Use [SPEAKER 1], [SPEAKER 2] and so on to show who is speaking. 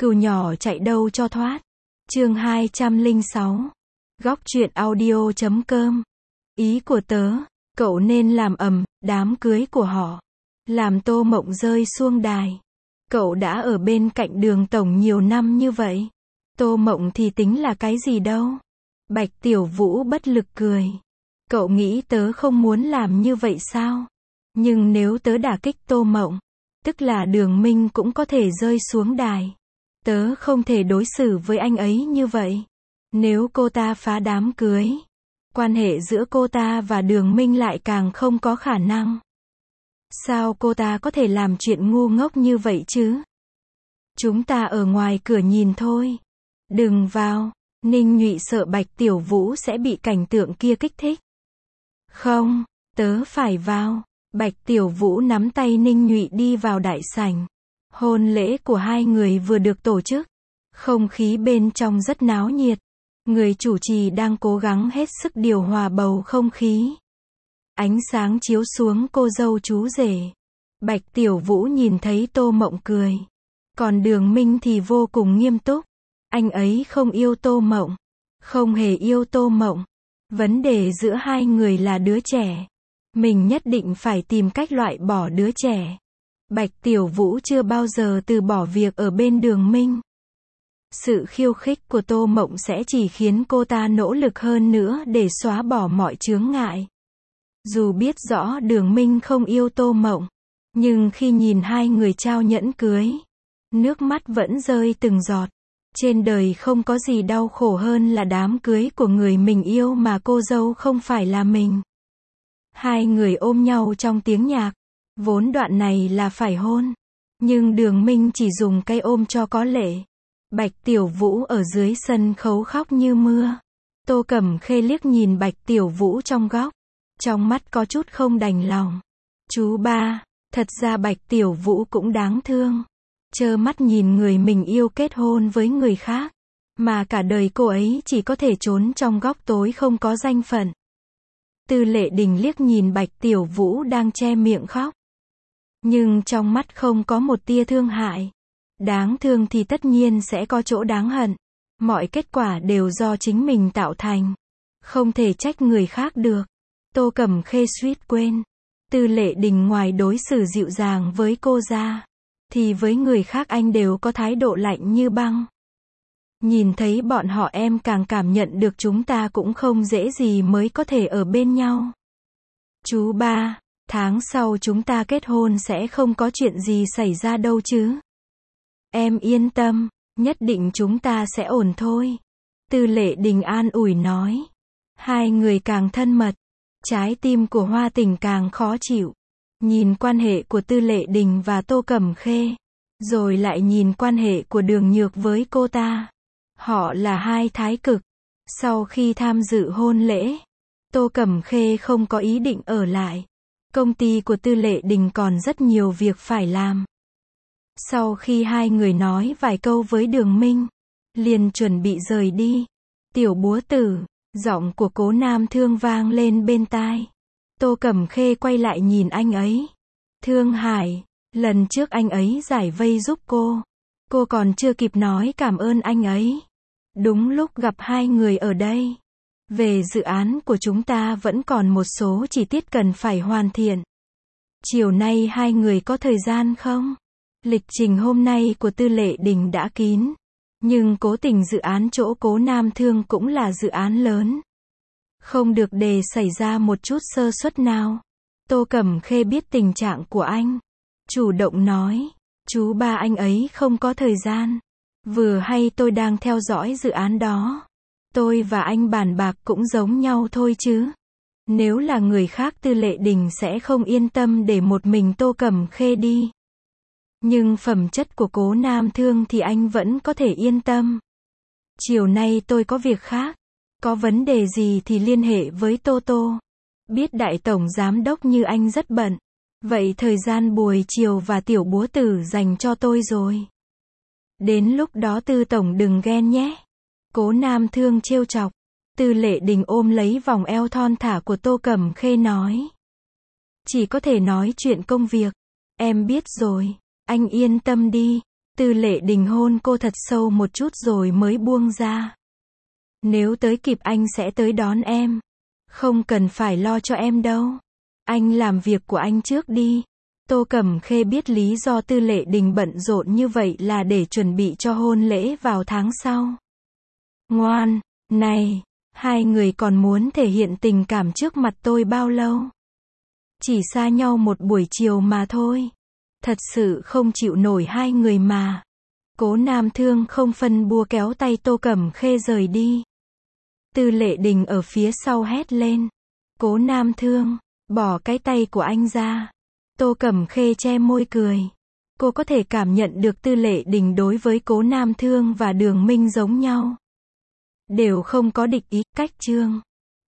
[SPEAKER 1] Cừu nhỏ chạy đâu cho thoát. Chương 206. Góc truyện audio.com. Ý của tớ, cậu nên làm ầm đám cưới của họ. Làm Tô Mộng rơi xuống đài. Cậu đã ở bên cạnh Đường tổng nhiều năm như vậy. Tô Mộng thì tính là cái gì đâu. Bạch Tiểu Vũ bất lực cười. Cậu nghĩ tớ không muốn làm như vậy sao? Nhưng nếu tớ đả kích Tô Mộng, tức là Đường Minh cũng có thể rơi xuống đài. Tớ không thể đối xử với anh ấy như vậy. Nếu cô ta phá đám cưới, quan hệ giữa cô ta và Đường Minh lại càng không có khả năng. Sao cô ta có thể làm chuyện ngu ngốc như vậy chứ? Chúng ta ở ngoài cửa nhìn thôi. Đừng vào. Ninh Nhụy sợ Bạch Tiểu Vũ sẽ bị cảnh tượng kia kích thích. Không, tớ phải vào. Bạch Tiểu Vũ nắm tay Ninh Nhụy đi vào đại sảnh. Hôn lễ của hai người vừa được tổ chức. Không khí bên trong rất náo nhiệt. Người chủ trì đang cố gắng hết sức điều hòa bầu không khí. Ánh sáng chiếu xuống cô dâu chú rể. Bạch Tiểu Vũ nhìn thấy Tô Mộng cười. Còn Đường Minh thì vô cùng nghiêm túc. Anh ấy không yêu Tô Mộng. Không hề yêu Tô Mộng. Vấn đề giữa hai người là đứa trẻ. Mình nhất định phải tìm cách loại bỏ đứa trẻ. Bạch Tiểu Vũ chưa bao giờ từ bỏ việc ở bên Đường Minh. Sự khiêu khích của Tô Mộng sẽ chỉ khiến cô ta nỗ lực hơn nữa để xóa bỏ mọi chướng ngại. Dù biết rõ Đường Minh không yêu Tô Mộng, nhưng khi nhìn hai người trao nhẫn cưới, nước mắt vẫn rơi từng giọt. Trên đời không có gì đau khổ hơn là đám cưới của người mình yêu mà cô dâu không phải là mình. Hai người ôm nhau trong tiếng nhạc. Vốn đoạn này là phải hôn. Nhưng Đường Minh chỉ dùng cây ôm cho có lệ. Bạch Tiểu Vũ ở dưới sân khấu khóc như mưa. Tô Cẩm Khê liếc nhìn Bạch Tiểu Vũ trong góc. Trong mắt có chút không đành lòng. Chú ba, thật ra Bạch Tiểu Vũ cũng đáng thương. Trơ mắt nhìn người mình yêu kết hôn với người khác. Mà cả đời cô ấy chỉ có thể trốn trong góc tối không có danh phận. Tư Lệ Đình liếc nhìn Bạch Tiểu Vũ đang che miệng khóc. Nhưng trong mắt không có một tia thương hại. Đáng thương thì tất nhiên sẽ có chỗ đáng hận. Mọi kết quả đều do chính mình tạo thành. Không thể trách người khác được. Tô Cẩm Khê suýt quên. Tư Lệ Đình ngoài đối xử dịu dàng với cô ra, thì với người khác anh đều có thái độ lạnh như băng. Nhìn thấy bọn họ em càng cảm nhận được chúng ta cũng không dễ gì mới có thể ở bên nhau. Chú ba, tháng sau chúng ta kết hôn sẽ không có chuyện gì xảy ra đâu chứ? Em yên tâm, nhất định chúng ta sẽ ổn thôi. Tư Lệ Đình an ủi nói. Hai người càng thân mật, trái tim của Hoa Tình càng khó chịu. Nhìn quan hệ của Tư Lệ Đình và Tô Cẩm Khê, rồi lại nhìn quan hệ của Đường Nhược với cô ta. Họ là hai thái cực. Sau khi tham dự hôn lễ, Tô Cẩm Khê không có ý định ở lại. Công ty của Tư Lệ Đình còn rất nhiều việc phải làm. Sau khi hai người nói vài câu với Đường Minh, liền chuẩn bị rời đi. Tiểu Búa Tử, giọng của Cố Nam Thương vang lên bên tai. Tô Cẩm Khê quay lại nhìn anh ấy. Thương Hải, lần trước anh ấy giải vây giúp cô còn chưa kịp nói cảm ơn anh ấy. Đúng lúc gặp hai người ở đây. Về dự án của chúng ta vẫn còn một số chi tiết cần phải hoàn thiện. Chiều nay hai người có thời gian không? Lịch trình hôm nay của Tư Lệ Đình đã kín. Nhưng cố tình dự án chỗ Cố Nam Thương cũng là dự án lớn. Không được để xảy ra một chút sơ suất nào. Tô Cẩm Khê biết tình trạng của anh. Chủ động nói. Chú ba anh ấy không có thời gian. Vừa hay tôi đang theo dõi dự án đó. Tôi và anh bàn bạc cũng giống nhau thôi chứ. Nếu là người khác Tư Lệ Đình sẽ không yên tâm để một mình Tô Cẩm Khê đi. Nhưng phẩm chất của Cố Nam Thương thì anh vẫn có thể yên tâm. Chiều nay tôi có việc khác. Có vấn đề gì thì liên hệ với Tô Tô. Biết đại tổng giám đốc như anh rất bận. Vậy thời gian buổi chiều và Tiểu Búa Tử dành cho tôi rồi. Đến lúc đó Tư tổng đừng ghen nhé. Cố Nam Thương trêu chọc. Tư Lệ Đình ôm lấy vòng eo thon thả của Tô Cẩm Khê nói. Chỉ có thể nói chuyện công việc. Em biết rồi. Anh yên tâm đi. Tư Lệ Đình hôn cô thật sâu một chút rồi mới buông ra. Nếu tới kịp anh sẽ tới đón em. Không cần phải lo cho em đâu. Anh làm việc của anh trước đi. Tô Cẩm Khê biết lý do Tư Lệ Đình bận rộn như vậy là để chuẩn bị cho hôn lễ vào tháng sau. Ngoan, này, hai người còn muốn thể hiện tình cảm trước mặt tôi bao lâu? Chỉ xa nhau một buổi chiều mà thôi. Thật sự không chịu nổi hai người mà. Cố Nam Thương không phân bua kéo tay Tô Cẩm Khê rời đi. Tư Lệ Đình ở phía sau hét lên. Cố Nam Thương, bỏ cái tay của anh ra. Tô Cẩm Khê che môi cười. Cô có thể cảm nhận được Tư Lệ Đình đối với Cố Nam Thương và Đường Minh giống nhau. Đều không có địch ý, cách chương.